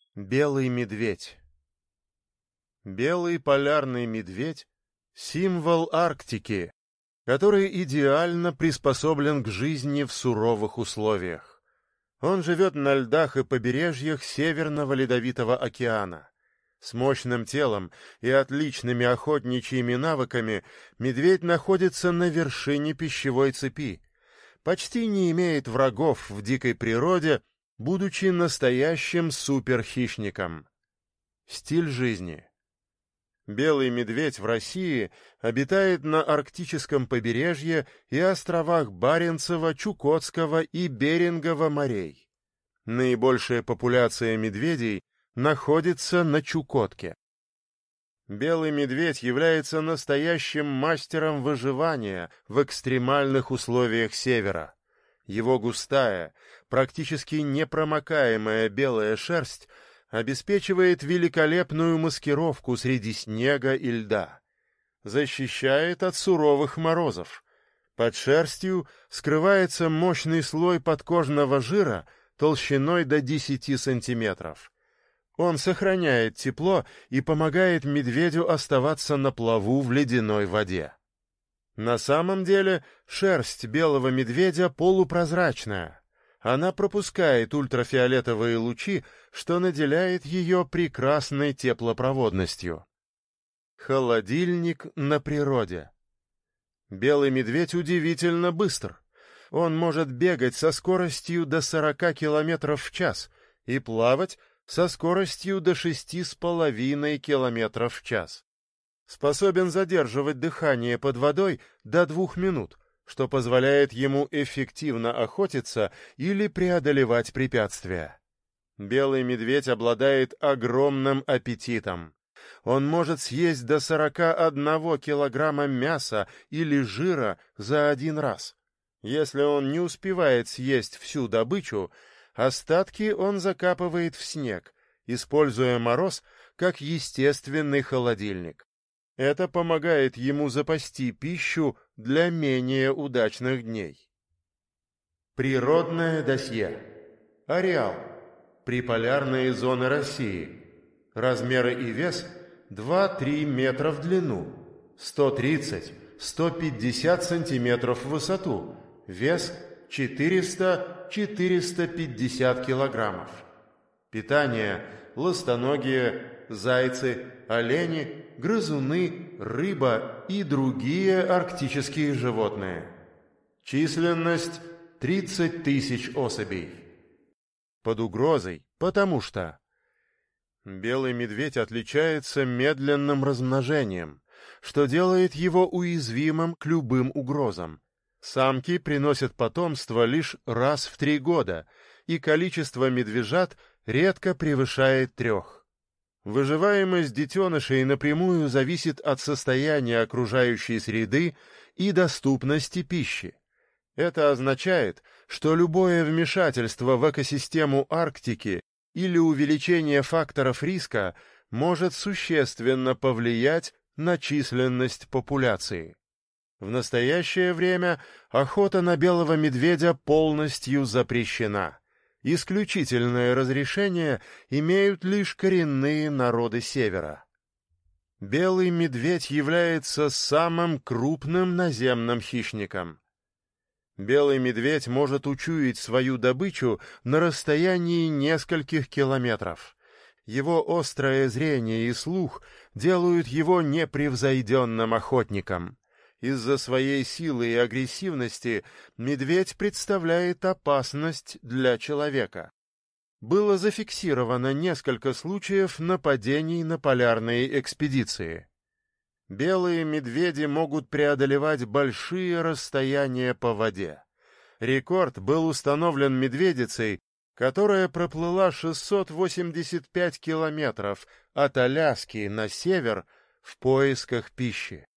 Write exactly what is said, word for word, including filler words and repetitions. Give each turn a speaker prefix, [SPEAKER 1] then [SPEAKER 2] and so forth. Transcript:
[SPEAKER 1] Белый медведь. Белый полярный медведь — символ Арктики, который идеально приспособлен к жизни в суровых условиях. Он живет на льдах и побережьях Северного Ледовитого океана. С мощным телом и отличными охотничьими навыками медведь находится на вершине пищевой цепи, почти не имеет врагов в дикой природе, будучи настоящим суперхищником. Стиль жизни. Белый медведь в России обитает на арктическом побережье и островах Баренцева, Чукотского и Берингова морей. Наибольшая популяция медведей находится на Чукотке. Белый медведь является настоящим мастером выживания в экстремальных условиях севера. Его густая, практически непромокаемая белая шерсть обеспечивает великолепную маскировку среди снега и льда, защищает от суровых морозов. Под шерстью скрывается мощный слой подкожного жира толщиной до десяти сантиметров. Он сохраняет тепло и помогает медведю оставаться на плаву в ледяной воде. На самом деле шерсть белого медведя полупрозрачная. Она пропускает ультрафиолетовые лучи, что наделяет ее прекрасной теплопроводностью. Холодильник на природе. Белый медведь удивительно быстр. Он может бегать со скоростью до сорока километров в час и плавать со скоростью до шести с половиной километров в час. Способен задерживать дыхание под водой до двух минут, что позволяет ему эффективно охотиться или преодолевать препятствия. Белый медведь обладает огромным аппетитом. Он может съесть до сорока одного килограмма мяса или жира за один раз. Если он не успевает съесть всю добычу, остатки он закапывает в снег, используя мороз как естественный холодильник. Это помогает ему запасти пищу для менее удачных дней. Природное досье. Ареал. Приполярные зоны России. Размеры и вес два-три метра в длину, сто тридцать — сто пятьдесят сантиметров в высоту, вес четыреста — четыреста пятьдесят килограммов. Питание: ластоногие, зайцы, олени, грызуны, рыба и другие арктические животные. Численность — тридцать тысяч особей. Под угрозой, потому что белый медведь отличается медленным размножением, что делает его уязвимым к любым угрозам. Самки приносят потомство лишь раз в три года, и количество медвежат редко превышает трех. Выживаемость детенышей напрямую зависит от состояния окружающей среды и доступности пищи. Это означает, что любое вмешательство в экосистему Арктики или увеличение факторов риска может существенно повлиять на численность популяции. В настоящее время охота на белого медведя полностью запрещена. Исключительное разрешение имеют лишь коренные народы Севера. Белый медведь является самым крупным наземным хищником. Белый медведь может учуять свою добычу на расстоянии нескольких километров. Его острое зрение и слух делают его непревзойденным охотником. Из-за своей силы и агрессивности медведь представляет опасность для человека. Было зафиксировано несколько случаев нападений на полярные экспедиции. Белые медведи могут преодолевать большие расстояния по воде. Рекорд был установлен медведицей, которая проплыла шестьсот восемьдесят пять километров от Аляски на север в поисках пищи.